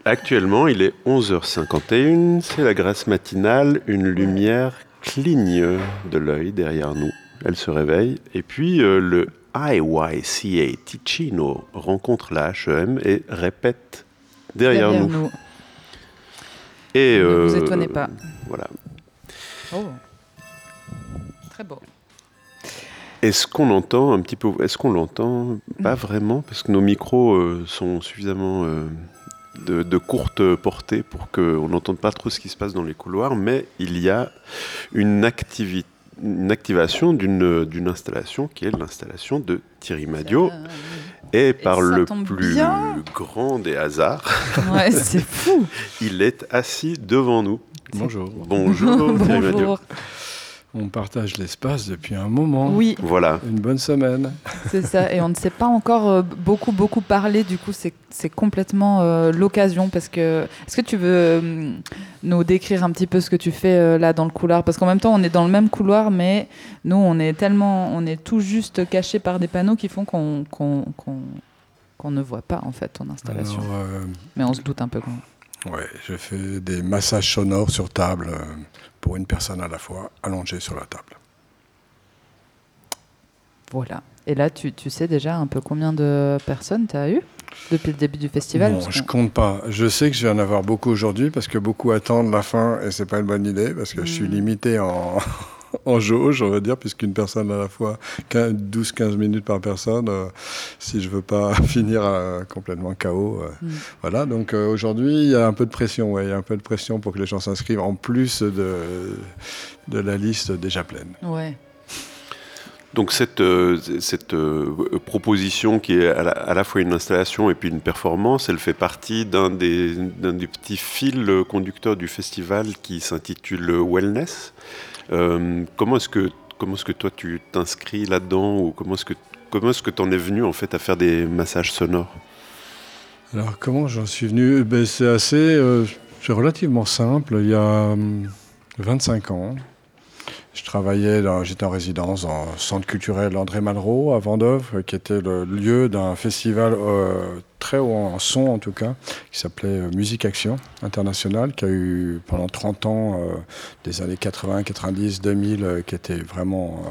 Actuellement, il est 11h51, c'est la grasse matinale, une lumière cligne de l'œil derrière nous. Elle se réveille, et puis le IYCA Ticino rencontre la HEM et répète derrière nous. Et ne vous étonnez pas. Voilà. Oh, très beau. Est-ce qu'on entend un petit peu? Est-ce qu'on l'entend? Pas vraiment, parce que nos micros sont suffisamment de courte portée pour qu'on n'entende pas trop ce qui se passe dans les couloirs, mais il y a une activation d'une installation qui est l'installation de Thierry Madiot. Et par le plus grand des hasards, ouais, c'est fou. Il est assis devant nous. Bonjour. Bonjour, Thierry Madiot. On partage l'espace depuis un moment. Oui. Voilà. Une bonne semaine. C'est ça. Et on ne s'est pas encore beaucoup parlé. Du coup, c'est complètement l'occasion. Parce que, est-ce que tu veux nous décrire un petit peu ce que tu fais là dans le couloir? Parce qu'en même temps, on est dans le même couloir, mais nous, on est tout juste cachés par des panneaux qui font qu'on ne voit pas en fait ton installation. Alors, mais on se doute un peu quand même. Ouais, je fais des massages sonores sur table pour une personne à la fois, allongée sur la table. Voilà. Et là, tu sais déjà un peu combien de personnes tu as eu depuis le début du festival? Non, je compte pas. Je sais que je vais en avoir beaucoup aujourd'hui parce que beaucoup attendent la fin et c'est pas une bonne idée parce que je suis limité en jauge, on va dire, puisqu'une personne à la fois 12-15 minutes par personne, si je veux pas finir complètement KO. Voilà, donc aujourd'hui, il y a un peu de pression, il y a un peu de pression pour que les gens s'inscrivent en plus de la liste déjà pleine. Ouais. Donc cette proposition qui est à la fois une installation et puis une performance, elle fait partie d'un des petits fils conducteurs du festival qui s'intitule Wellness. Comment est-ce que toi tu t'inscris là-dedans, ou comment est-ce que t'en es venu en fait à faire des massages sonores? Alors comment j'en suis venu? C'est relativement simple. Il y a 25 ans, j'étais en résidence dans le centre culturel André Malraux à Vendôme, qui était le lieu d'un festival très haut en son en tout cas, qui s'appelait Musique Action International, qui a eu pendant 30 ans, des années 80, 90, 2000, qui était vraiment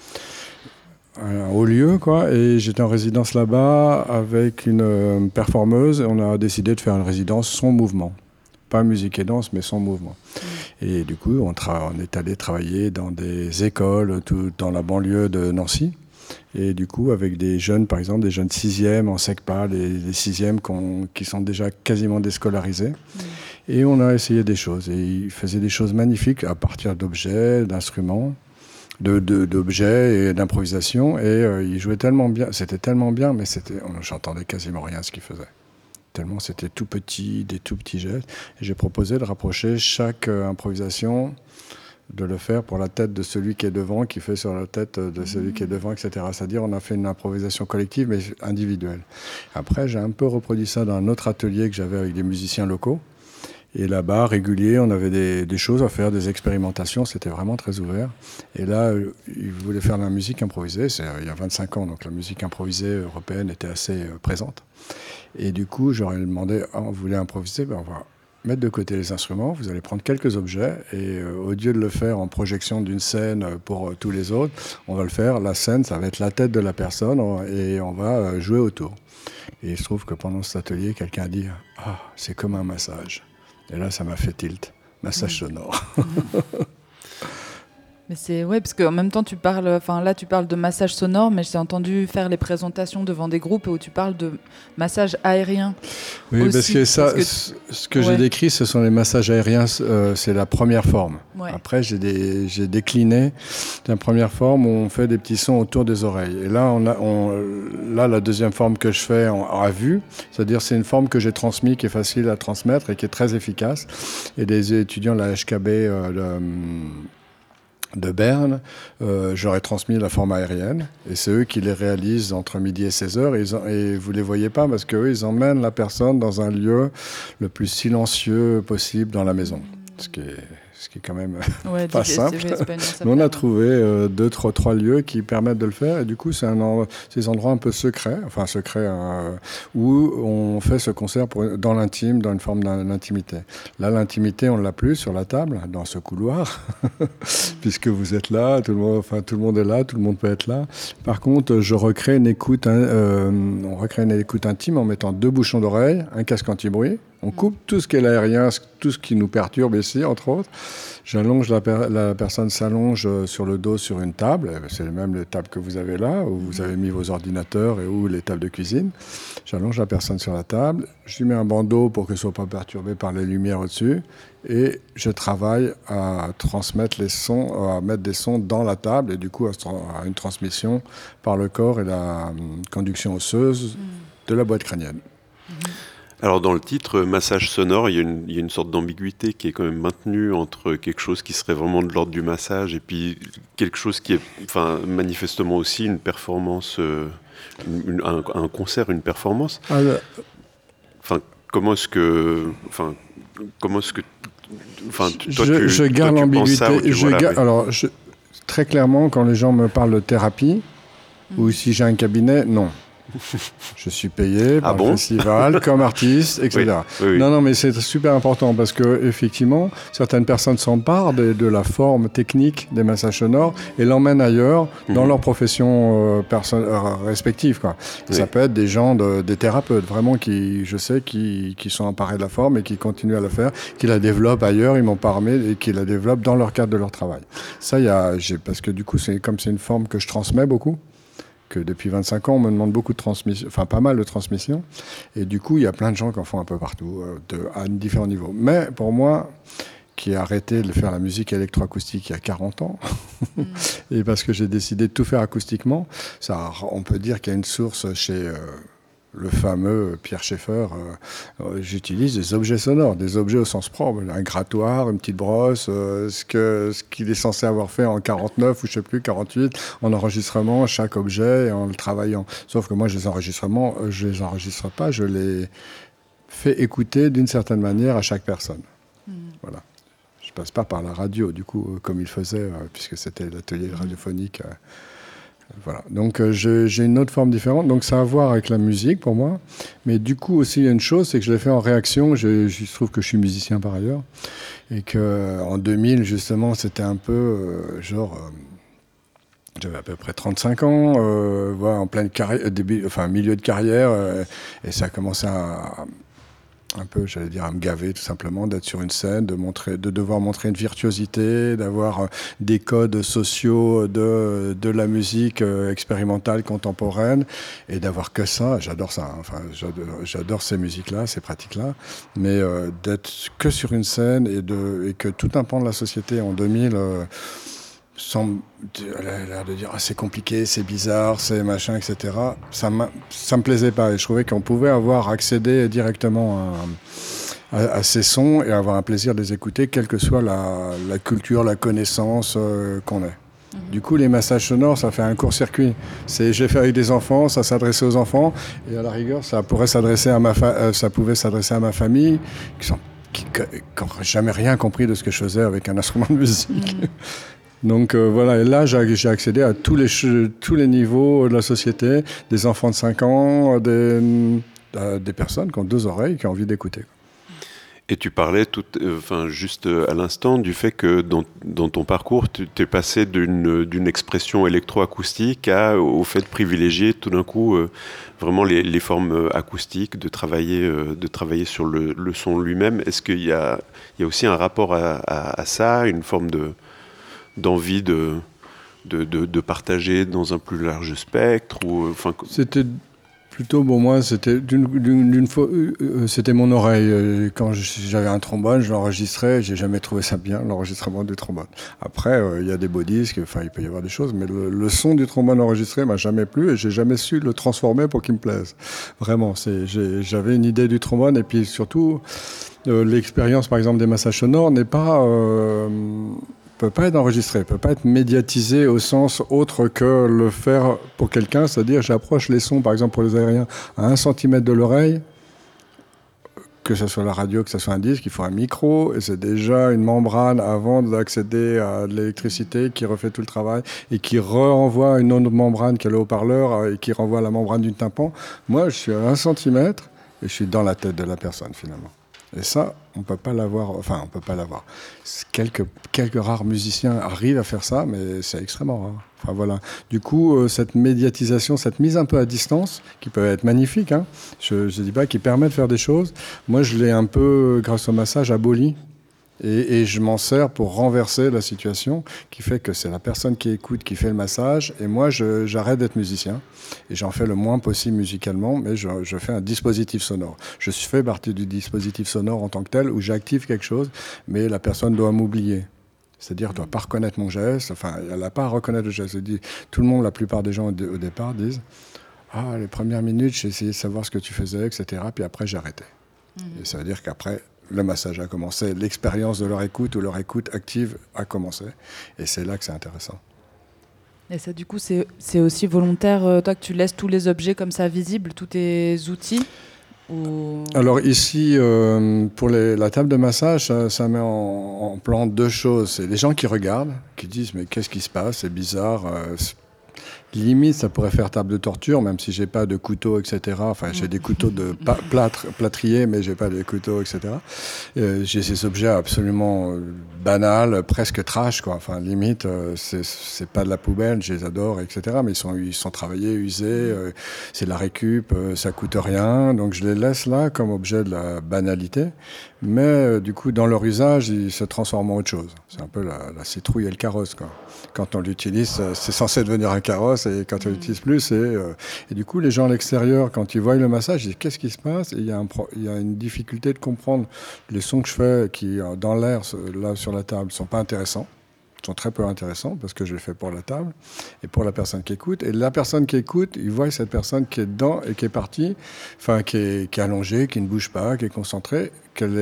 un haut lieu, quoi. Et j'étais en résidence là-bas avec une performeuse, et on a décidé de faire une résidence son mouvement. Pas musique et danse, mais son mouvement. Et du coup, on est allé travailler dans des écoles, tout dans la banlieue de Nancy. Et du coup, avec des jeunes, par exemple, des jeunes 6e en SECPA, les 6e qui sont déjà quasiment déscolarisés. Et on a essayé des choses. Et ils faisaient des choses magnifiques à partir d'objets, d'instruments, d'objets et d'improvisation. Et ils jouaient tellement bien, c'était tellement bien, mais j'entendais quasiment rien ce qu'ils faisaient. Tellement c'était tout petit, des tout petits gestes. Et j'ai proposé de rapprocher chaque improvisation, de le faire pour la tête de celui qui est devant, qui fait sur la tête de celui qui est devant, etc. C'est-à-dire on a fait une improvisation collective, mais individuelle. Après, j'ai un peu reproduit ça dans un autre atelier que j'avais avec des musiciens locaux. Et là-bas, régulier, on avait des choses à faire, des expérimentations, c'était vraiment très ouvert. Et là, ils voulaient faire de la musique improvisée, c'est il y a 25 ans, donc la musique improvisée européenne était assez présente. Et du coup, j'aurais demandé, vous voulez improviser, on va mettre de côté les instruments, vous allez prendre quelques objets, et au lieu de le faire en projection d'une scène pour tous les autres, on va le faire, la scène, ça va être la tête de la personne, et on va jouer autour. Et il se trouve que pendant cet atelier, quelqu'un a dit « Ah, c'est comme un massage ». Et là, ça m'a fait massage sonore. Mais c'est parce qu'en même temps tu parles de massage sonore, mais j'ai entendu faire les présentations devant des groupes où tu parles de massage aérien. Oui, aussi, ce que j'ai décrit, ce sont les massages aériens, c'est la première forme. Ouais. Après, j'ai décliné la première forme où on fait des petits sons autour des oreilles. Et là, là, la deuxième forme que je fais à vue, c'est-à-dire c'est une forme que j'ai transmise, qui est facile à transmettre et qui est très efficace. Et des étudiants de la HKB de Berne, j'aurais transmis la forme aérienne, et c'est eux qui les réalisent entre midi et 16h, et vous les voyez pas parce qu'eux, ils emmènent la personne dans un lieu le plus silencieux possible dans la maison, ce qui est ce qui est quand même pas simple. Mais on a trouvé 2-3 lieux qui permettent de le faire. Et du coup, c'est des endroits un peu secrets, où on fait ce concert dans l'intime, dans une forme d'intimité. Là, l'intimité, on ne l'a plus sur la table, dans ce couloir, puisque vous êtes là, tout le monde est là, tout le monde peut être là. Par contre, on recrée une écoute intime en mettant 2 bouchons d'oreille, un casque anti-bruit. On coupe tout ce qui est l'aérien, tout ce qui nous perturbe ici, entre autres. J'allonge la personne s'allonge sur le dos sur une table. C'est même les tables que vous avez là, où vous avez mis vos ordinateurs et où les tables de cuisine. J'allonge la personne sur la table. Je lui mets un bandeau pour qu'elle ne soit pas perturbée par les lumières au-dessus. Et je travaille à transmettre les sons, à mettre des sons dans la table et du coup à une transmission par le corps et la conduction osseuse de la boîte crânienne. Alors dans le titre massage sonore, il y a une sorte d'ambiguïté qui est quand même maintenue entre quelque chose qui serait vraiment de l'ordre du massage et puis quelque chose qui est manifestement aussi une performance, un concert, une performance. Comment est-ce que je garde l'ambiguïté. Alors très clairement, quand les gens me parlent de thérapie ou si j'ai un cabinet, non. Je suis payé par le festival comme artiste, etc. Oui. Non, mais c'est super important parce que effectivement, certaines personnes s'emparent de la forme technique des massages sonores et l'emmènent ailleurs dans leur profession respective. Ça peut être des gens, des thérapeutes, vraiment qui sont emparés de la forme et qui continuent à la faire, qui la développent ailleurs, ils m'ont pas armé et qui la développent dans leur cadre de leur travail. Ça, parce que du coup, c'est une forme que je transmets beaucoup. Que depuis 25 ans, on me demande beaucoup de transmission, pas mal de transmission. Et du coup, il y a plein de gens qui en font un peu partout, à différents niveaux. Mais pour moi, qui ai arrêté de faire la musique électroacoustique il y a 40 ans, et parce que j'ai décidé de tout faire acoustiquement, on peut dire qu'il y a une source chez le fameux Pierre Schaeffer. J'utilise des objets sonores, des objets au sens propre, un grattoir, une petite brosse, ce qu'il est censé avoir fait en 49 ou je sais plus 48 en enregistrement, chaque objet et en le travaillant. Sauf que moi, je les enregistre pas, je les fais écouter d'une certaine manière à chaque personne. Voilà. Je passe pas par la radio, du coup, comme il faisait, puisque c'était l'atelier radiophonique. Voilà, donc j'ai une autre forme différente, donc ça a à voir avec la musique pour moi, mais du coup aussi il y a une chose, c'est que je l'ai fait en réaction, je trouve que je suis musicien par ailleurs, et qu'en 2000 justement c'était un peu j'avais à peu près 35 ans, en pleine carrière, milieu de carrière, et ça a commencé à me gaver tout simplement, d'être sur une scène, de devoir montrer une virtuosité, d'avoir des codes sociaux de la musique expérimentale contemporaine, et d'avoir que ça, j'adore ça, j'adore ces musiques-là, ces pratiques-là, mais d'être que sur une scène et que tout un pan de la société en 2000 elle a l'air de dire c'est compliqué, c'est bizarre, c'est machin, etc. Ça me plaisait pas et je trouvais qu'on pouvait avoir accédé directement à ces sons et avoir un plaisir de les écouter, quelle que soit la culture, la connaissance qu'on ait. Du coup, les massages sonores, ça fait un court-circuit. J'ai fait avec des enfants, ça s'adressait aux enfants et à la rigueur, ça pouvait s'adresser à ma famille qui n'ont jamais rien compris de ce que je faisais avec un instrument de musique. Donc voilà, et là j'ai accédé à tous les niveaux de la société, des enfants de 5 ans, des personnes qui ont 2 oreilles, qui ont envie d'écouter. Et tu parlais juste à l'instant du fait que dans ton parcours, tu es passé d'une expression électroacoustique au fait de privilégier tout d'un coup vraiment les formes acoustiques, de travailler sur le son lui-même. Est-ce qu'il y a aussi un rapport à ça, une forme d'envie de partager dans un plus large spectre C'était plutôt, moi, c'était c'était mon oreille. Quand j'avais un trombone, je l'enregistrais, j'ai jamais trouvé ça bien, l'enregistrement du trombone. Après, il y a des beaux disques, il peut y avoir des choses, mais le son du trombone enregistré m'a jamais plu et j'ai jamais su le transformer pour qu'il me plaise. Vraiment, j'avais une idée du trombone et puis surtout, l'expérience, par exemple, des massages sonores n'est pas... peut pas être enregistré, peut pas être médiatisé au sens autre que le faire pour quelqu'un, c'est-à-dire j'approche les sons, par exemple pour les aériens, à 1 cm de l'oreille, que ce soit la radio, que ce soit un disque, il faut un micro, et c'est déjà une membrane avant d'accéder à de l'électricité qui refait tout le travail et qui renvoie une autre membrane qui est le haut-parleur et qui renvoie la membrane du tympan. Moi, je suis à 1 centimètre et je suis dans la tête de la personne, finalement. Et ça, on peut pas l'avoir. Enfin, on peut pas l'avoir. Quelques rares musiciens arrivent à faire ça, mais c'est extrêmement rare. Enfin, voilà. Du coup, cette médiatisation, cette mise un peu à distance, qui peut être magnifique, hein, je dis pas, qui permet de faire des choses. Moi, je l'ai un peu, grâce au massage, aboli. Et je m'en sers pour renverser la situation, qui fait que c'est la personne qui écoute, qui fait le massage, et moi j'arrête d'être musicien, et j'en fais le moins possible musicalement, mais je fais un dispositif sonore. Je fais partie du dispositif sonore en tant que tel, où j'active quelque chose, mais la personne doit m'oublier. C'est-à-dire, elle ne doit pas reconnaître mon geste, enfin, elle n'a pas à reconnaître le geste. Tout le monde, la plupart des gens au départ disent « Ah, les premières minutes, j'ai essayé de savoir ce que tu faisais, etc. » Puis après, j'ai arrêté. Et ça veut dire qu'après, le massage a commencé, l'expérience de leur écoute ou leur écoute active a commencé. Et c'est là que c'est intéressant. Et ça, du coup, c'est aussi volontaire, toi, que tu laisses tous les objets comme ça visibles, tous tes outils ou... Alors ici, pour la table de massage, ça met en plan 2 choses. C'est les gens qui regardent, qui disent « Mais qu'est-ce qui se passe ? C'est bizarre. » Limite, ça pourrait faire table de torture, même si j'ai pas de couteau, etc. Enfin, j'ai des couteaux de plâtrier, mais j'ai pas de couteaux, etc. J'ai ces objets absolument banals, presque trash, quoi. Enfin, limite, c'est pas de la poubelle, je les adore, etc. Mais ils sont travaillés, usés, c'est de la récup, ça coûte rien. Donc, je les laisse là comme objet de la banalité. Mais du coup, dans leur usage, ils se transforment en autre chose. C'est un peu la citrouille et le carrosse, quoi. Quand on l'utilise, c'est censé devenir un carrosse, et quand on l'utilise plus, c'est... Et du coup, les gens à l'extérieur, quand ils voient le massage, ils disent « Qu'est-ce qui se passe ?» Et il y a une difficulté de comprendre les sons que je fais, qui, dans l'air, là, sur la table, ne sont pas intéressants. Sont très peu intéressants parce que je les fais pour la table et pour la personne qui écoute. Et la personne qui écoute, il voit cette personne qui est dedans et qui est partie, enfin qui est allongée, qui ne bouge pas, qui est concentrée, qu'elle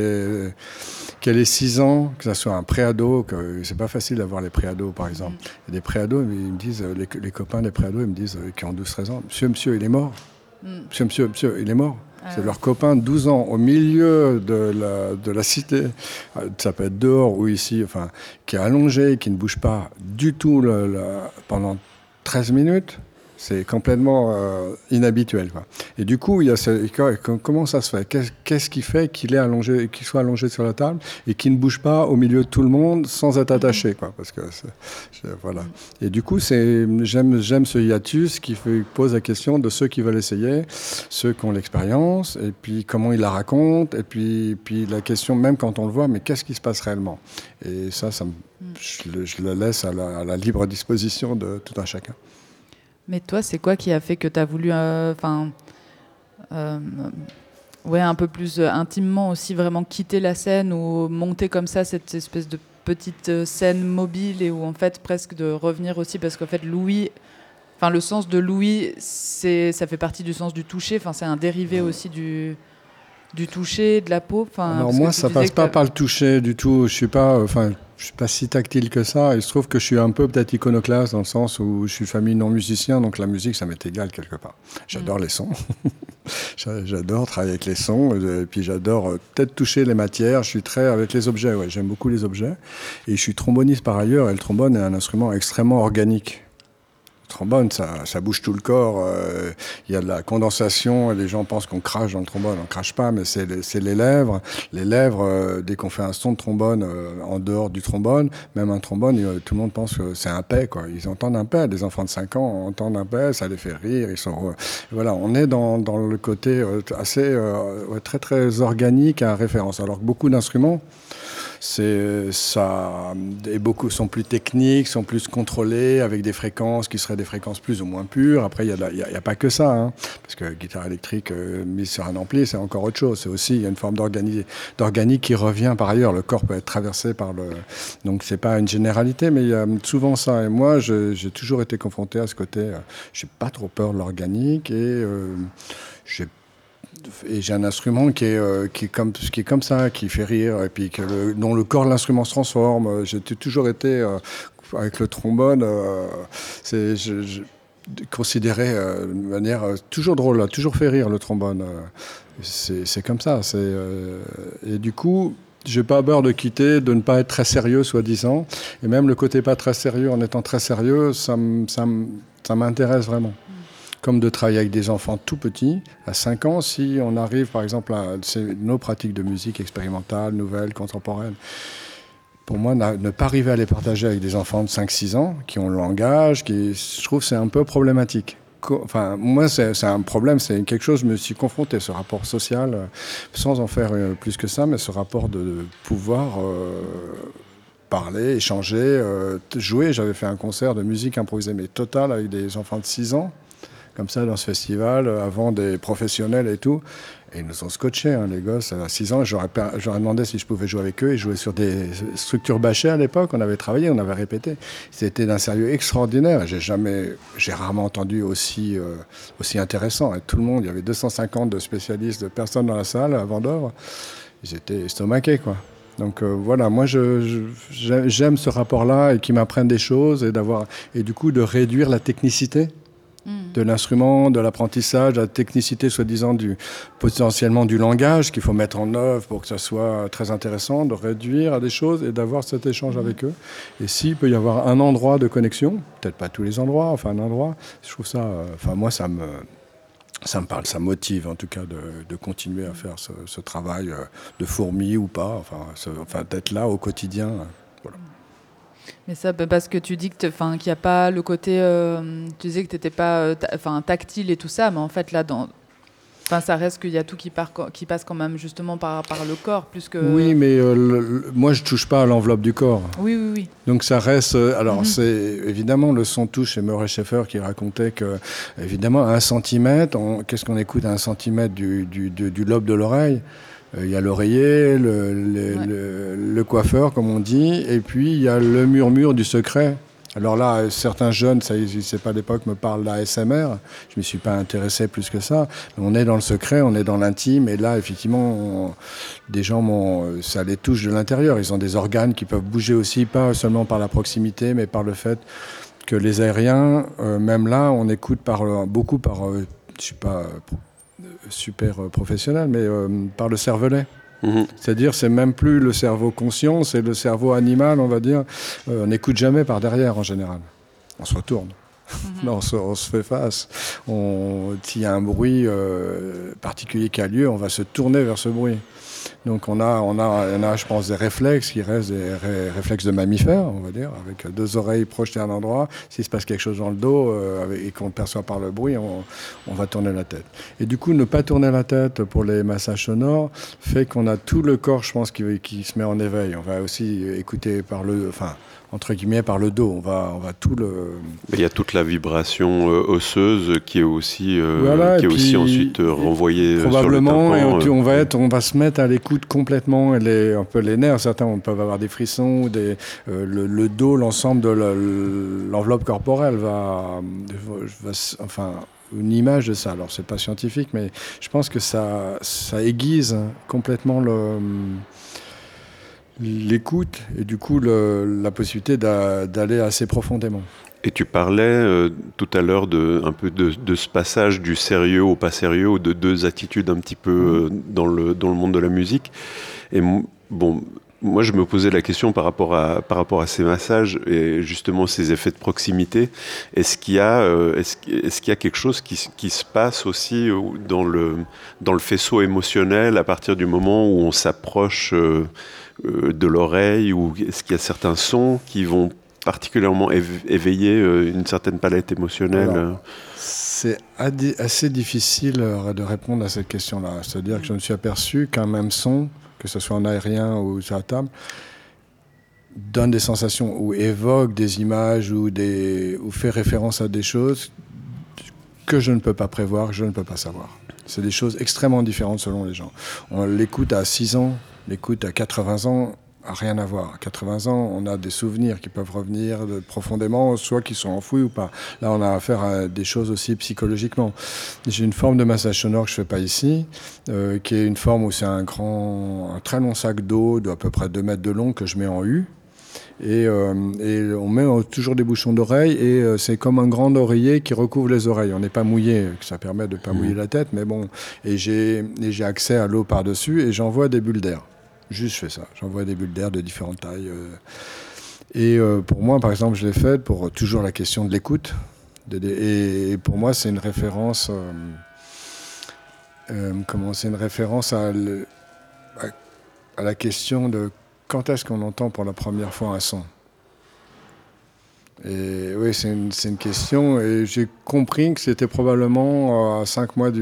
ait 6 ans, que ça soit un préado, que c'est pas facile d'avoir les préados par exemple. Il y a des préados, ils me disent, les copains des préados, ils me disent, qui ont 12-13 ans, monsieur, il est mort. Monsieur, il est mort. C'est leur copain de 12 ans au milieu de la cité, ça peut être dehors ou ici, enfin, qui est allongé, qui ne bouge pas du tout pendant 13 minutes. C'est complètement inhabituel, quoi. Et du coup, il y a comment ça se fait ? Qu'est-ce qui fait qu'il soit allongé sur la table et qu'il ne bouge pas au milieu de tout le monde sans être attaché, quoi ? Parce que voilà. Et du coup, j'aime ce hiatus qui pose la question de ceux qui veulent essayer, ceux qui ont l'expérience, et puis comment ils la racontent, et puis la question, même quand on le voit, mais qu'est-ce qui se passe réellement ? Et ça je le laisse à la libre disposition de tout un chacun. Mais toi, c'est quoi qui a fait que tu as voulu, un peu plus intimement aussi vraiment quitter la scène ou monter comme ça cette espèce de petite scène mobile et où en fait presque de revenir aussi parce qu'en fait Louis, enfin le sens de Louis, ça fait partie du sens du toucher, enfin c'est un dérivé aussi du toucher, de la peau. Alors moi, ça passe pas par le toucher du tout. Je suis pas si tactile que ça. Il se trouve que je suis un peu peut-être iconoclaste dans le sens où je suis famille non musicien, donc la musique, ça m'est égal quelque part. J'adore les sons. J'adore travailler avec les sons. Et puis j'adore peut-être toucher les matières. Je suis très avec les objets. Ouais, j'aime beaucoup les objets. Et je suis tromboniste par ailleurs. Et le trombone est un instrument extrêmement organique. Le trombone, ça bouge tout le corps. Il y a de la condensation. Et les gens pensent qu'on crache dans le trombone. On crache pas, mais c'est les lèvres. Les lèvres, dès qu'on fait un son de trombone en dehors du trombone, même un trombone, tout le monde pense que c'est un paix, quoi. Ils entendent un paix. Les enfants de 5 ans entendent un paix, ça les fait rire. Ils sont, voilà, on est dans le côté assez très très organique à référence. Alors que beaucoup d'instruments, beaucoup sont plus techniques, sont plus contrôlés, avec des fréquences qui seraient des fréquences plus ou moins pures. Après, il y a pas que ça, hein, parce que guitare électrique mise sur un ampli, c'est encore autre chose. C'est aussi, il y a une forme d'organique qui revient par ailleurs. Le corps peut être traversé par le... Donc, c'est pas une généralité, mais il y a souvent ça. Et moi, j'ai toujours été confronté à ce côté. J'ai pas trop peur de l'organique et j'ai un instrument qui est comme ça, qui fait rire, et puis dont le corps de l'instrument se transforme. J'ai toujours été avec le trombone. considéré de manière toujours drôle, a toujours fait rire le trombone. C'est comme ça. Et du coup, j'ai pas peur de quitter, de ne pas être très sérieux, soi-disant. Et même le côté pas très sérieux, en étant très sérieux, ça m'intéresse vraiment. Comme de travailler avec des enfants tout petits, à 5 ans, si on arrive, par exemple, c'est nos pratiques de musique expérimentale, nouvelle, contemporaine. Pour moi, ne pas arriver à les partager avec des enfants de 5-6 ans, qui ont le langage, je trouve que c'est un peu problématique. Enfin, moi, c'est un problème, c'est quelque chose, je me suis confronté, ce rapport social, sans en faire plus que ça, mais ce rapport de pouvoir parler, échanger, jouer. J'avais fait un concert de musique improvisée, mais totale, avec des enfants de 6 ans, comme ça, dans ce festival, avant des professionnels et tout. Et ils nous ont scotchés, les gosses, à 6 ans. J'aurais demandé si je pouvais jouer avec eux. Ils jouaient sur des structures bâchées à l'époque. On avait travaillé, on avait répété. C'était d'un sérieux extraordinaire. J'ai rarement entendu aussi intéressant. Et tout le monde, il y avait 250 de spécialistes, de personnes dans la salle à Vendôme. Ils étaient estomaqués, quoi. Donc voilà, moi j'aime ce rapport-là et qu'ils m'apprennent des choses et du coup de réduire la technicité de l'instrument, de l'apprentissage, de la technicité soi-disant potentiellement du langage qu'il faut mettre en œuvre pour que ça soit très intéressant, de réduire à des choses et d'avoir cet échange avec eux. Et s'il peut y avoir un endroit de connexion, peut-être pas tous les endroits, enfin un endroit, je trouve ça, moi ça me parle, ça motive en tout cas de continuer à faire ce travail de fourmi ou pas, enfin d'être là au quotidien. Voilà. Mais ça, parce que tu dis qu'il n'y a pas le côté... tu disais que tu n'étais pas tactile et tout ça, mais en fait, là, ça reste qu'il y a tout qui passe quand même justement par le corps, plus que... Oui, mais moi, je ne touche pas à l'enveloppe du corps. Oui. Donc ça reste... c'est évidemment le son touche, c'est Murray Schaeffer qui racontait que, évidemment, à 1 centimètre, qu'est-ce qu'on écoute à 1 centimètre du lobe de l'oreille ? Il y a l'oreiller, le coiffeur, comme on dit, et puis il y a le murmure du secret. Alors là, certains jeunes, ça n'existait pas à l'époque, me parlent d'ASMR. Je ne me suis pas intéressé plus que ça. Mais on est dans le secret, on est dans l'intime, et là, effectivement, des gens, ça les touche de l'intérieur. Ils ont des organes qui peuvent bouger aussi, pas seulement par la proximité, mais par le fait que les aériens, même là, on écoute beaucoup par, je ne suis pas super professionnel, mais par le cervelet. C'est-à-dire, c'est même plus le cerveau conscient, c'est le cerveau animal, on va dire. On n'écoute jamais par derrière, en général. On se retourne. Non, on se fait face. S'il y a un bruit particulier qui a lieu, on va se tourner vers ce bruit. Donc on a, je pense, des réflexes qui restent des réflexes de mammifères, on va dire, avec 2 oreilles projetées à un endroit. S'il se passe quelque chose dans le dos et qu'on le perçoit par le bruit, on va tourner la tête. Et du coup, ne pas tourner la tête pour les massages sonores fait qu'on a tout le corps, je pense, qui se met en éveil. On va aussi écouter entre guillemets, par le dos. On va tout le... Il y a toute la vibration osseuse qui est aussi, ensuite renvoyée probablement, sur le tympan. On va se mettre à l'écoute complètement. Un peu les nerfs, certains peuvent avoir des frissons, le dos, l'ensemble de l'enveloppe corporelle une image de ça. Alors, c'est pas scientifique, mais je pense que ça aiguise complètement l'écoute et du coup la possibilité d'aller assez profondément. Et tu parlais tout à l'heure un peu de ce passage du sérieux au pas sérieux, ou de 2 attitudes un petit peu dans le monde de la musique. Et moi je me posais la question par rapport à ces massages et justement ces effets de proximité. Est-ce qu'il y a quelque chose qui se passe aussi dans le faisceau émotionnel à partir du moment où on s'approche de l'oreille, ou est-ce qu'il y a certains sons qui vont particulièrement éveiller une certaine palette émotionnelle? Alors, c'est assez difficile de répondre à cette question-là. C'est-à-dire que je me suis aperçu qu'un même son, que ce soit en aérien ou sur la table, donne des sensations ou évoque des images ou fait référence à des choses que je ne peux pas prévoir, que je ne peux pas savoir. C'est des choses extrêmement différentes selon les gens. On l'écoute à 6 ans, l'écoute à 80 ans, a rien à voir. À 80 ans, on a des souvenirs qui peuvent revenir profondément, soit qui sont enfouis ou pas. Là, on a affaire à des choses aussi psychologiquement. J'ai une forme de massage sonore que je fais pas ici, qui est une forme où c'est un très long sac d'eau d'à peu près 2 mètres de long que je mets en U. Et on met toujours des bouchons d'oreille et c'est comme un grand oreiller qui recouvre les oreilles. On n'est pas mouillé, ça permet de ne pas mouiller la tête, mais bon. Et j'ai accès à l'eau par-dessus et j'envoie des bulles d'air. Juste, je fais ça. J'envoie des bulles d'air de différentes tailles. Et pour moi, par exemple, je l'ai fait pour toujours la question de l'écoute. Et pour moi, c'est une référence... c'est une référence à la question de quand est-ce qu'on entend pour la première fois un son. Et oui, c'est une question. Et j'ai compris que c'était probablement à 5 mois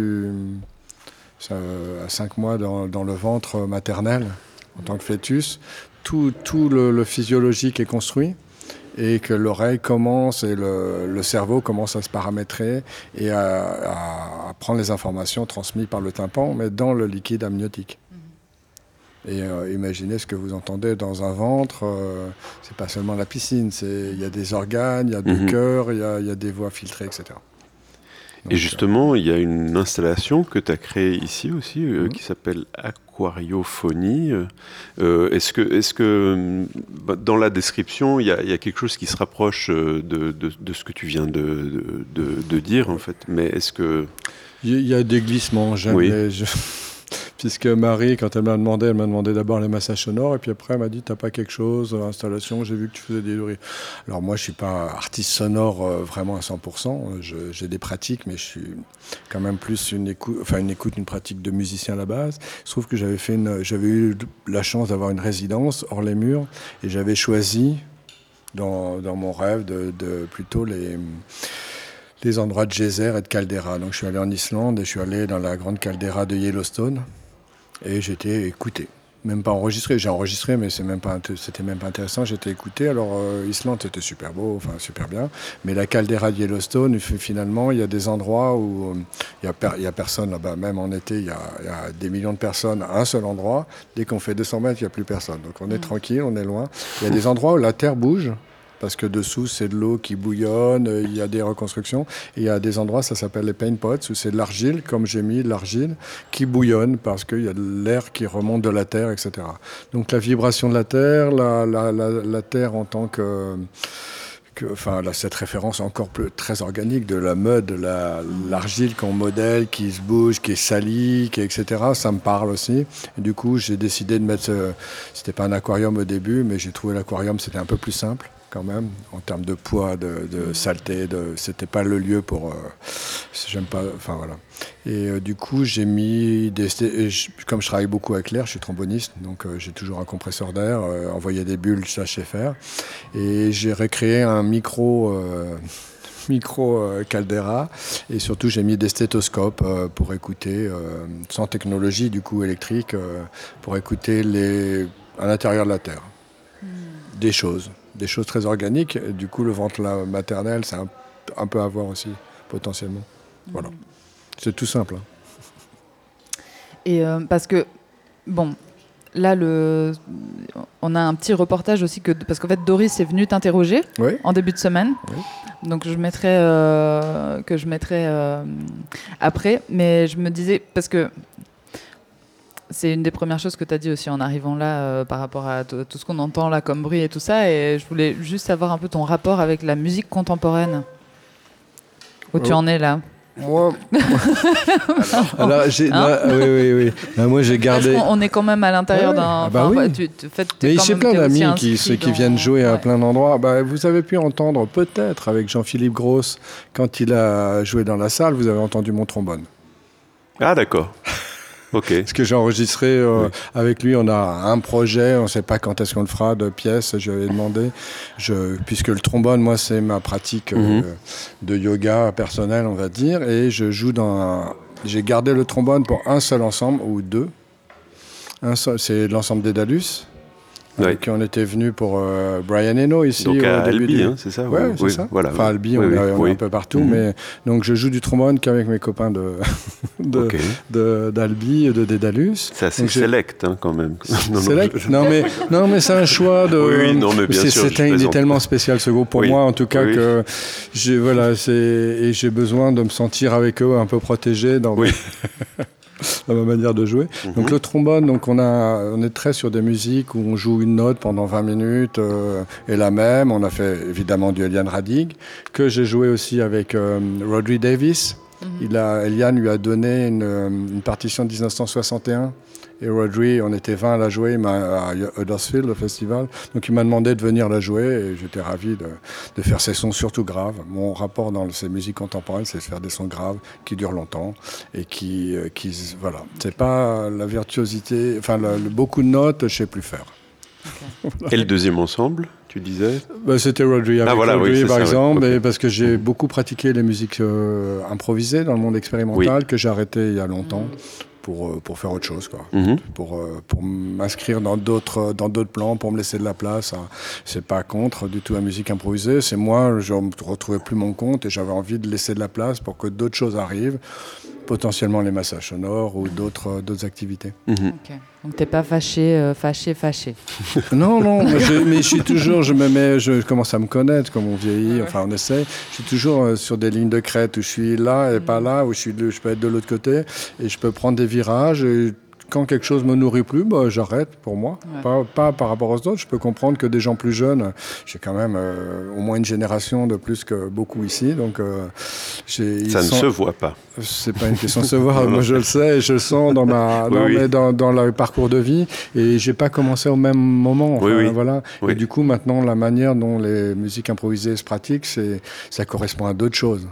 dans le ventre maternel, en tant que fœtus, tout le physiologique est construit. Et que l'oreille commence et le cerveau commence à se paramétrer et à prendre les informations transmises par le tympan, mais dans le liquide amniotique. Et imaginez ce que vous entendez dans un ventre, c'est pas seulement la piscine, il y a des organes, il y a du cœur, il y a des voies filtrées, etc. Donc, et justement, il y a une installation que tu as créée ici aussi, qui s'appelle Aquariophonie. Est-ce que dans la description, il y a quelque chose qui se rapproche de ce que tu viens de dire, en fait. Mais est-ce que... Il y a des glissements, jamais... Oui. Puisque Marie, quand elle m'a demandé d'abord les massages sonores, et puis après, elle m'a dit, t'as pas quelque chose, l'installation, j'ai vu que tu faisais des bruits. Alors moi, je suis pas artiste sonore vraiment à 100%, j'ai des pratiques, mais je suis quand même plus une pratique de musicien à la base. Il se trouve que j'avais eu la chance d'avoir une résidence hors les murs, et j'avais choisi, dans mon rêve, de plutôt les endroits de geyser et de caldeira. Donc je suis allé en Islande et je suis allé dans la grande caldeira de Yellowstone et j'étais écouté. Même pas enregistré, j'ai enregistré mais c'était même pas intéressant, j'étais écouté. Alors Islande c'était super beau, enfin super bien, mais la caldeira de Yellowstone, finalement il y a des endroits où il y a personne là-bas, même en été il y a des millions de personnes à un seul endroit, dès qu'on fait 200 mètres il n'y a plus personne. Donc on est tranquille, on est loin. Il y a des endroits où la terre bouge, parce que dessous, c'est de l'eau qui bouillonne, il y a des reconstructions. Et il y a des endroits, ça s'appelle les paint pots, où c'est de l'argile, comme j'ai mis de l'argile, qui bouillonne parce qu'il y a de l'air qui remonte de la terre, etc. Donc la vibration de la terre, la terre en tant cette référence encore plus très organique de la mud, l'argile qu'on modèle, qui se bouge, qui est salie, etc. Ça me parle aussi. Et du coup, j'ai décidé de mettre... C'était pas un aquarium au début, mais j'ai trouvé l'aquarium, c'était un peu plus simple quand même, en termes de poids, de saleté. C'était pas le lieu pour... j'aime pas... Enfin, voilà. Et du coup, j'ai mis comme je travaille beaucoup avec l'air, je suis tromboniste, donc j'ai toujours un compresseur d'air, envoyer des bulles, ça je sais faire. Et j'ai recréé un micro Caldera, et surtout j'ai mis des stéthoscopes pour écouter, sans technologie du coup électrique, pour écouter à l'intérieur de la Terre. Des choses très organiques. Et du coup, le ventre maternel, c'est un peu à voir aussi, potentiellement. Voilà. C'est tout simple. Hein. Et parce que, bon, là, on a un petit reportage aussi, parce qu'en fait, Doris est venue t'interroger en début de semaine. Oui. Donc, je mettrai après. Mais je me disais, parce que c'est une des premières choses que tu as dit aussi en arrivant là, par rapport à tout ce qu'on entend là comme bruit et tout ça. Et je voulais juste savoir un peu ton rapport avec la musique contemporaine. Où tu en es là? Moi, alors oui. Moi, j'ai gardé. On est quand même à l'intérieur d'un. Oui. Mais j'ai plein d'amis qui viennent jouer à plein d'endroits. Vous avez pu entendre peut-être avec Jean-Philippe Gross quand il a joué dans la salle. Vous avez entendu mon trombone. Ah d'accord. Ok. Parce que j'ai enregistré avec lui, on a un projet, on ne sait pas quand est-ce qu'on le fera, de pièces, je lui avais demandé, puisque le trombone, moi, c'est ma pratique de yoga personnel, on va dire, et je joue j'ai gardé le trombone pour un seul ensemble, ou deux. C'est l'ensemble Dédalus. Qui on était venu pour Brian Eno ici. Donc à Albi, c'est ça? Ouais, c'est ça. Voilà. Enfin, Albi, on est un peu partout. Mais, donc, je joue du trombone qu'avec mes copains d'Albi et de Dédalus. C'est assez select, quand même. Select? Non, mais c'est un choix de... Oui, non, mais bien sûr. Il est tellement spécial, ce groupe, pour moi, en tout cas, que j'ai besoin de me sentir avec eux un peu protégé. dans ma manière de jouer. Donc le trombone, donc on est très sur des musiques où on joue une note pendant 20 minutes et la même. On a fait évidemment du Eliane Radigue, que j'ai joué aussi avec Rodri Davis. Eliane lui a donné une partition de 1961. Et Rodri, on était 20 à la jouer à Huddersfield, le festival. Donc il m'a demandé de venir la jouer et j'étais ravi de faire ces sons surtout graves. Mon rapport dans ces musiques contemporaines, c'est de faire des sons graves qui durent longtemps et qui voilà. C'est pas la virtuosité, enfin beaucoup de notes, je sais plus faire. Et le deuxième ensemble, tu disais c'était Rodri avec Rodri, par exemple, ouais. et parce que j'ai beaucoup pratiqué les musiques improvisées dans le monde expérimental que j'ai arrêté il y a longtemps. Pour faire autre chose, quoi. Pour m'inscrire dans d'autres plans, pour me laisser de la place. C'est pas contre du tout la musique improvisée, c'est moi, je ne retrouvais plus mon compte et j'avais envie de laisser de la place pour que d'autres choses arrivent, potentiellement les massages sonores ou d'autres activités. Okay. Donc t'es pas fâché. Non, mais je suis toujours, je commence à me connaître, comme on vieillit, enfin on essaie. Je suis toujours sur des lignes de crête où je suis là et pas là, où je peux être de l'autre côté et je peux prendre des virages. Et quand quelque chose me nourrit plus, j'arrête pour moi. Pas par rapport aux autres. Je peux comprendre que des gens plus jeunes, j'ai quand même au moins une génération de plus que beaucoup ici, donc ça ne se voit pas. C'est pas une question de se voir. Moi, je le sais, je le sens dans le parcours de vie, et j'ai pas commencé au même moment. Voilà. Et du coup, maintenant, la manière dont les musiques improvisées se pratiquent, ça correspond à d'autres choses.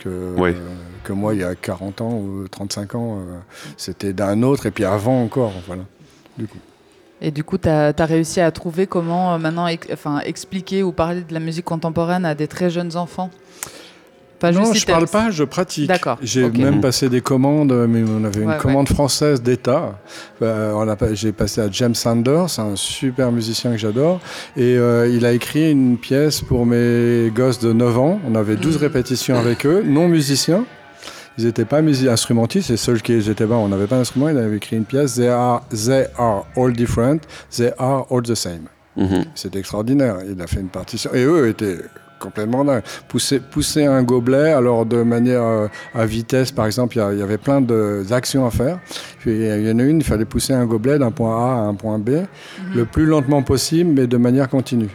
Que moi, il y a 40 ans ou 35 ans, c'était d'un autre, et puis avant encore, voilà, du coup. Et du coup, tu as réussi à trouver comment maintenant expliquer ou parler de la musique contemporaine à des très jeunes enfants? Non, je parle pas, je pratique. D'accord. J'ai même passé des commandes, mais on avait une commande française d'État. J'ai passé à James Sanders, un super musicien que j'adore, et il a écrit une pièce pour mes gosses de 9 ans. On avait 12 répétitions avec eux, non musiciens. Ils n'étaient pas instrumentistes, les seuls qui étaient bas, on n'avait pas d'instrument. Il avait écrit une pièce, They are all different, they are all the same. C'était extraordinaire. Il a fait une partition, et eux étaient complètement dingue. Pousser un gobelet, alors de manière à vitesse, par exemple, il y avait plein d'actions à faire. Puis, il y en a une, il fallait pousser un gobelet d'un point A à un point B, le plus lentement possible, mais de manière continue.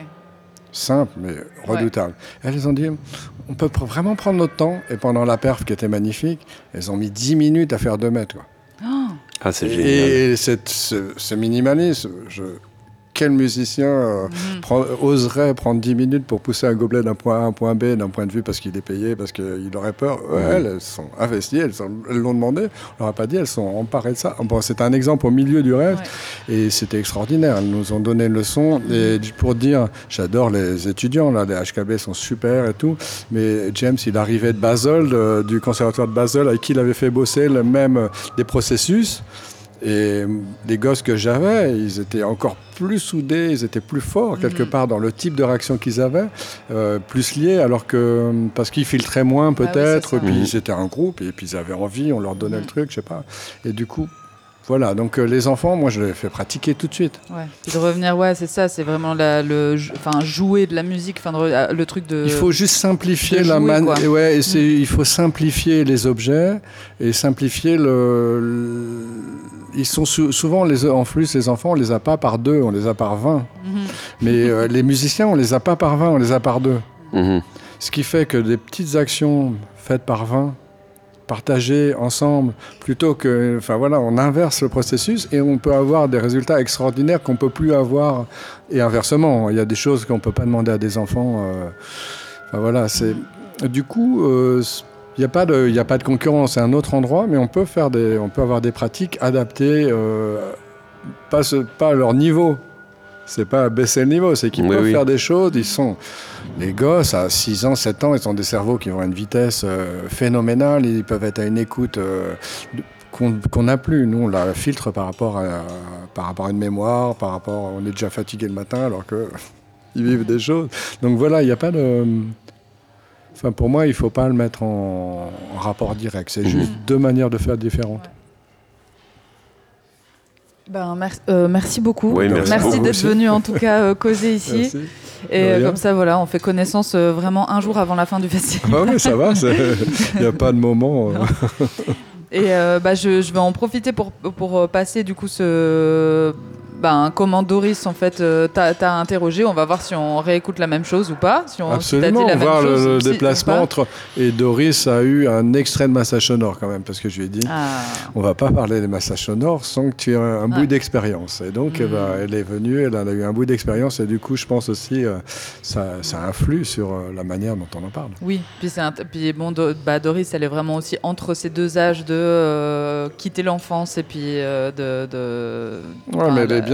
Simple, mais redoutable. Elles ont dit, on peut vraiment prendre notre temps, et pendant la perf, qui était magnifique, elles ont mis 10 minutes à faire 2 mètres. Quoi. Ah, c'est génial. Et ce minimalisme, quel musicien oserait prendre 10 minutes pour pousser un gobelet d'un point A à un point B, d'un point de vue parce qu'il est payé, parce qu'il aurait peur? Elles sont investies, elles l'ont demandé, on leur a pas dit, elles sont emparées de ça. Bon, c'est un exemple au milieu du rêve, et c'était extraordinaire. Elles nous ont donné une leçon, et pour dire, j'adore les étudiants, là, les HKB sont super et tout, mais James, il arrivait de Basel, du conservatoire de Basel, avec qui il avait fait bosser le même des processus. Et les gosses que j'avais, ils étaient encore plus soudés, ils étaient plus forts quelque part dans le type de réaction qu'ils avaient, plus liés, alors que parce qu'ils filtraient moins peut-être, puis ils étaient un groupe, et puis ils avaient envie, on leur donnait le truc, je sais pas. Et du coup, voilà, donc les enfants, moi je les fais pratiquer tout de suite. Puis de revenir, c'est ça, c'est vraiment jouer de la musique, le truc de. Il faut juste simplifier la manière. Il faut simplifier les objets et simplifier Ils sont souvent, en plus, les enfants, on les a pas par 2, on les a par 20. Mais les musiciens, on les a pas par 20, on les a par 2. Ce qui fait que des petites actions faites par 20, partagées ensemble, plutôt que... on inverse le processus et on peut avoir des résultats extraordinaires qu'on ne peut plus avoir. Et inversement, il y a des choses qu'on ne peut pas demander à des enfants. Du coup... Il n'y a pas de concurrence, c'est un autre endroit, mais on peut avoir des pratiques adaptées, pas à leur niveau. C'est pas baisser le niveau, c'est qu'ils peuvent faire des choses. Les gosses, à 6 ans, 7 ans, ils ont des cerveaux qui vont à une vitesse phénoménale, ils peuvent être à une écoute qu'on n'a plus. Nous, on la filtre par rapport à une mémoire, on est déjà fatigué le matin alors qu'ils vivent des choses. Donc voilà, il n'y a pas de... pour moi, il ne faut pas le mettre en rapport direct. C'est juste 2 manières de faire différentes. Merci beaucoup. Merci d'être venu en tout cas causer ici. Merci. Et comme ça, on fait connaissance vraiment un jour avant la fin du festival. Ah oui, ça va. Il n'y a pas de moment. Et je vais en profiter pour passer du coup comment Doris en fait t'a interrogé. On va voir si on réécoute la même chose ou pas. Si Absolument, on va voir le déplacement entre... Et Doris a eu un extrait de massage sonore quand même, parce que je lui ai dit, on va pas parler des massages sonores sans que tu aies un bout d'expérience. Et donc elle est venue, elle a eu un bout d'expérience et du coup je pense aussi ça influe sur la manière dont on en parle. Oui, Doris elle est vraiment aussi entre ces deux âges de quitter l'enfance et puis mais elle est bien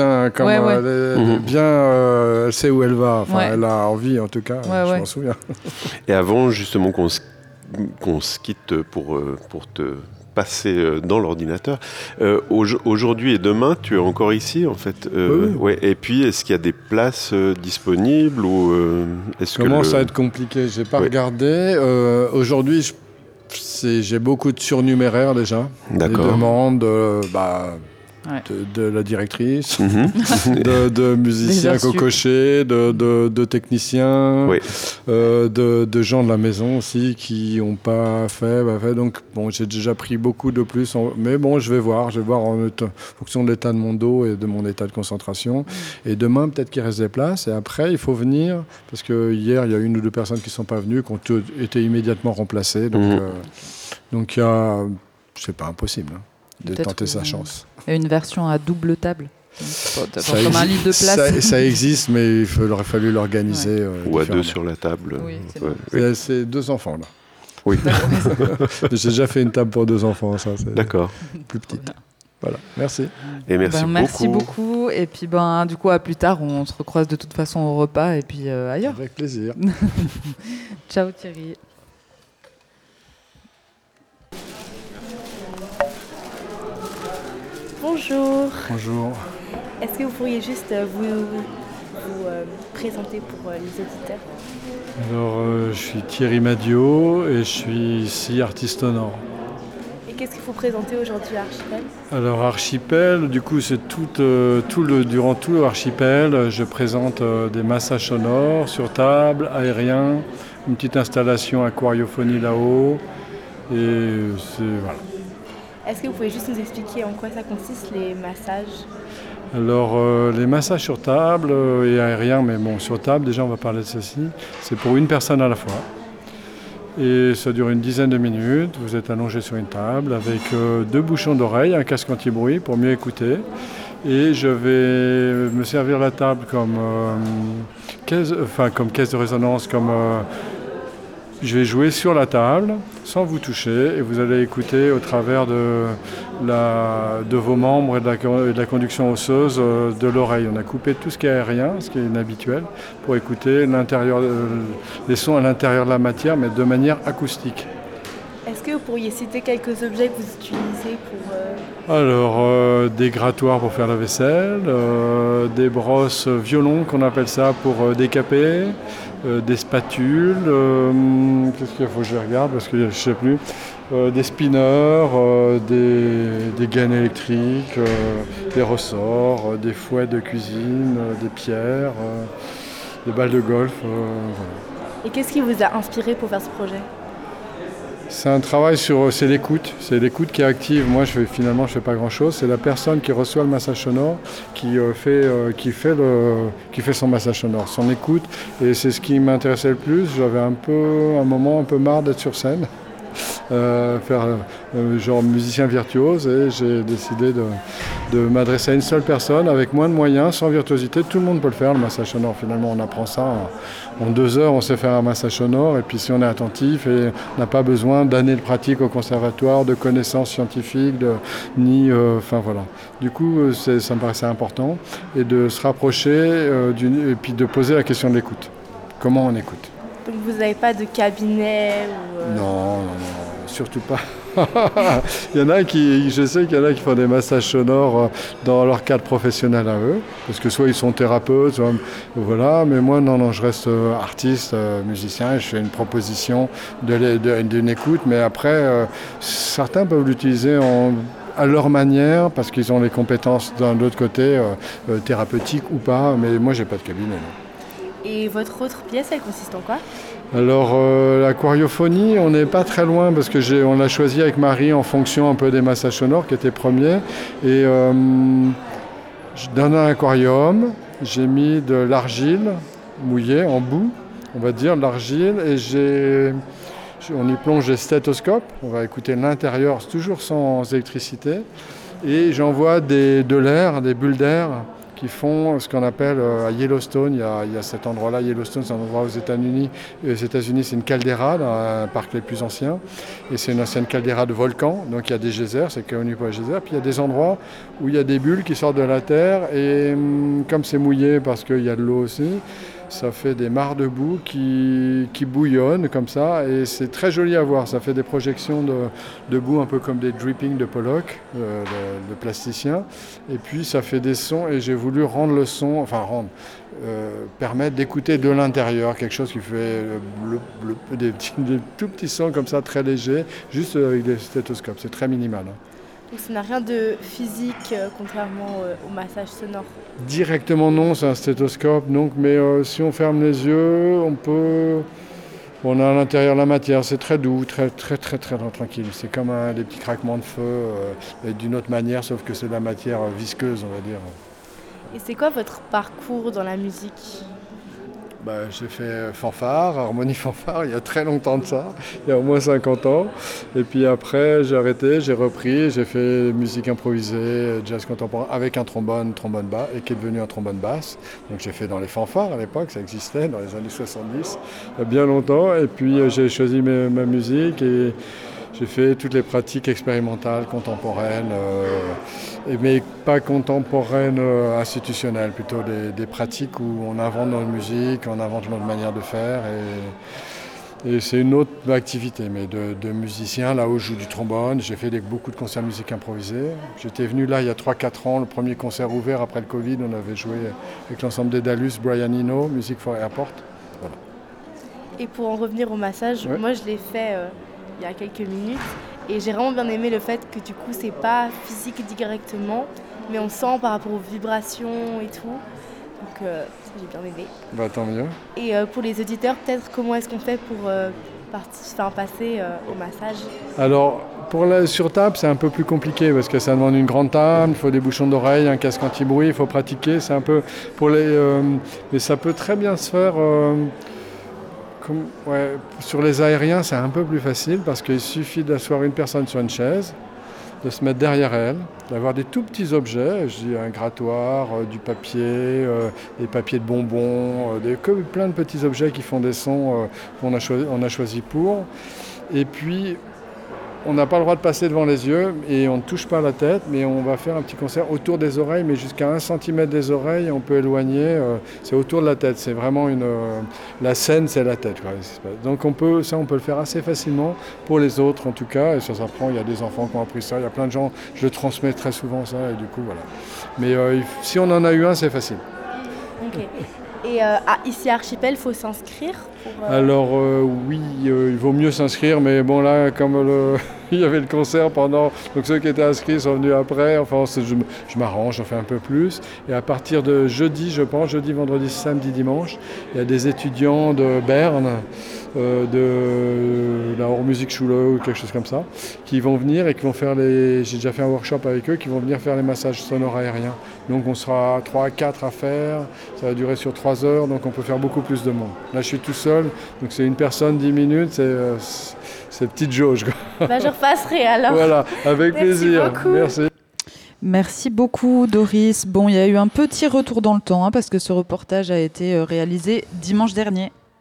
elle sait où elle va, elle a envie en tout cas, je m'en souviens. Et avant justement qu'on se quitte pour te passer dans l'ordinateur, aujourd'hui et demain tu es encore ici en fait, et puis est-ce qu'il y a des places disponibles ou commence à être compliqué, j'ai pas regardé, aujourd'hui j'ai beaucoup de surnuméraires déjà. D'accord. Des demandes de la directrice, de musiciens cocochés, de techniciens, de gens de la maison aussi qui n'ont pas fait. Donc j'ai déjà pris beaucoup de plus, mais je vais voir en fonction de l'état de mon dos et de mon état de concentration. Et demain peut-être qu'il reste des places. Et après il faut venir parce que hier il y a 1 ou 2 personnes qui ne sont pas venues, qui ont été immédiatement remplacées. Donc c'est pas impossible. De peut-être tenter sa chance. Il y a une version à double table. Comme un livre de place. Ça existe, mais il aurait fallu l'organiser. Ou à 2 sur la table. Oui, c'est 2 enfants, là. Oui. J'ai déjà fait une table pour 2 enfants. Ça, d'accord. Plus petite. Voilà, merci. Et merci beaucoup. Et puis, du coup, à plus tard, on se recroise de toute façon au repas et puis ailleurs. Avec plaisir. Ciao Thierry. Bonjour. Bonjour. Est-ce que vous pourriez juste vous présenter pour les auditeurs ? Alors, je suis Thierry Madiot et je suis ici artiste sonore. Et qu'est-ce qu'il faut présenter aujourd'hui à Archipel ? Alors, Archipel, du coup, c'est durant tout l'archipel, je présente des massages sonores sur table, aériens, une petite installation aquariophonie là-haut. Et voilà. Est-ce que vous pouvez juste nous expliquer en quoi ça consiste, les massages ? Alors, les massages sur table et aériens, mais sur table, déjà on va parler de ceci, c'est pour une personne à la fois. Et ça dure une dizaine de minutes, vous êtes allongé sur une table avec 2 bouchons d'oreille, un casque anti-bruit pour mieux écouter. Et je vais me servir la table comme caisse de résonance, je vais jouer sur la table sans vous toucher et vous allez écouter au travers de vos membres et de la conduction osseuse de l'oreille. On a coupé tout ce qui est aérien, ce qui est inhabituel, pour écouter les sons à l'intérieur de la matière, mais de manière acoustique. Est-ce que vous pourriez citer quelques objets que vous utilisez pour... Alors, des grattoirs pour faire la vaisselle, des brosses violons qu'on appelle ça pour décaper, des spatules, qu'est-ce qu'il faut que je regarde parce que je ne sais plus, des spinners, des gaines électriques, des ressorts, des fouets de cuisine, des pierres, des balles de golf. Voilà. Et qu'est-ce qui vous a inspiré pour faire ce projet ? C'est un travail c'est l'écoute qui est active. Moi, je fais pas grand-chose. C'est la personne qui reçoit le massage sonore qui fait son massage sonore, son écoute. Et c'est ce qui m'intéressait le plus. J'avais un moment un peu marre d'être sur scène, faire genre musicien virtuose, et j'ai décidé de m'adresser à une seule personne avec moins de moyens, sans virtuosité. Tout le monde peut le faire, le massage sonore. Finalement, on apprend ça en 2 heures, on sait faire un massage sonore. Et puis si on est attentif, et on n'a pas besoin d'années de pratique au conservatoire, de connaissances scientifiques, voilà. Du coup, ça me paraissait important, et de se rapprocher et puis de poser la question de l'écoute. Comment on écoute ? Donc vous n'avez pas de cabinet ou Non, surtout pas. Je sais qu'il y en a qui font des massages sonores dans leur cadre professionnel à eux, parce que soit ils sont thérapeutes, soit, voilà. Mais moi, non, je reste artiste, musicien, et je fais une proposition d'une écoute. Mais après, certains peuvent l'utiliser à leur manière, parce qu'ils ont les compétences d'un autre côté, thérapeutiques ou pas. Mais moi, j'ai pas de cabinet. Non. Et votre autre pièce, elle consiste en quoi ? Alors, l'aquariophonie, on n'est pas très loin parce que on l'a choisi avec Marie en fonction un peu des massages sonores qui étaient premiers. Et dans un aquarium, j'ai mis de l'argile mouillée en boue, on va dire, de l'argile, et on y plonge des stéthoscopes. On va écouter l'intérieur, toujours sans électricité. Et j'envoie de l'air, des bulles d'air qui font ce qu'on appelle à Yellowstone, il y a cet endroit-là, Yellowstone, c'est un endroit aux États-Unis. Aux États-Unis, c'est une caldeira, dans un parc les plus anciens. Et c'est une ancienne caldeira de volcan, donc il y a des geysers, c'est connu pour les geysers. Puis il y a des endroits où il y a des bulles qui sortent de la terre, et comme c'est mouillé parce qu'il y a de l'eau aussi, ça fait des mares de boue qui bouillonnent comme ça, et c'est très joli à voir. Ça fait des projections de boue un peu comme des drippings de Pollock, de plasticien. Et puis ça fait des sons, et j'ai voulu rendre le son, permettre d'écouter de l'intérieur, quelque chose qui fait des tout petits sons comme ça, très légers, juste avec des stéthoscopes. C'est très minimal. Donc ça n'a rien de physique, contrairement au massage sonore. Directement non, c'est un stéthoscope, donc, mais si on ferme les yeux, on a à l'intérieur la matière, c'est très doux, très tranquille. C'est comme des petits craquements de feu, mais d'une autre manière, sauf que c'est de la matière visqueuse, on va dire. Et c'est quoi votre parcours dans la musique ? J'ai fait fanfare, harmonie fanfare, il y a très longtemps de ça, il y a au moins 50 ans. Et puis après, j'ai arrêté, j'ai repris, j'ai fait musique improvisée, jazz contemporain, avec un trombone bas, et qui est devenu un trombone basse. Donc j'ai fait dans les fanfares à l'époque, ça existait dans les années 70, il y a bien longtemps. Et puis j'ai choisi ma musique et j'ai fait toutes les pratiques expérimentales, contemporaines, mais pas contemporaines institutionnelles, plutôt des pratiques où on invente notre musique, on invente notre manière de faire. Et c'est une autre activité, mais de musicien, là où je joue du trombone. J'ai fait beaucoup de concerts de musique improvisée. J'étais venu là il y a 3-4 ans, le premier concert ouvert après le Covid. On avait joué avec l'ensemble des Dalus, Brian Eno, Music for Airport. Voilà. Et pour en revenir au massage, Ouais. moi je l'ai fait il y a quelques minutes et j'ai vraiment bien aimé le fait que du coup c'est pas physique directement, mais on sent par rapport aux vibrations et tout. Donc ça j'ai bien aimé. Tant mieux. Et pour les auditeurs, peut-être comment est-ce qu'on fait pour passer au massage ? Alors, sur table, c'est un peu plus compliqué parce que ça demande une grande table, il faut des bouchons d'oreille, un casque anti-bruit, il faut pratiquer. C'est un peu mais ça peut très bien se faire. Sur les aériens, c'est un peu plus facile parce qu'il suffit d'asseoir une personne sur une chaise, de se mettre derrière elle, d'avoir des tout petits objets, je dis un grattoir, du papier, des papiers de bonbons, plein de petits objets qui font des sons qu'on a choisi pour. Et puis, on n'a pas le droit de passer devant les yeux et on ne touche pas la tête, mais on va faire un petit concert autour des oreilles, mais jusqu'à 1 cm des oreilles, on peut éloigner, c'est autour de la tête, c'est vraiment la scène, c'est la tête, quoi. Donc on peut le faire assez facilement pour les autres en tout cas, et ça s'apprend, il y a des enfants qui ont appris ça, il y a plein de gens, je le transmets très souvent ça, et du coup voilà. Mais si on en a eu un, c'est facile. Ok. Et ici à Archipel, il faut s'inscrire pour, Alors oui, il vaut mieux s'inscrire, mais bon là, comme il y avait le concert pendant, donc ceux qui étaient inscrits sont venus après, enfin je m'arrange, j'en fais un peu plus. Et à partir de jeudi, je pense, jeudi, vendredi, samedi, dimanche, il y a des étudiants de Berne, de la Hors-Musique-Schule ou quelque chose comme ça, qui vont venir et qui vont faire j'ai déjà fait un workshop avec eux, qui vont venir faire les massages sonores aériens. Donc on sera 3-4 à faire, ça va durer sur 3 heures, donc on peut faire beaucoup plus de monde. Là je suis tout seul, donc c'est une personne 10 minutes, c'est petite jauge. je repasserai alors. Voilà, avec plaisir. Beaucoup. Merci. Merci beaucoup Doris. Bon, il y a eu un petit retour dans le temps parce que ce reportage a été réalisé dimanche dernier.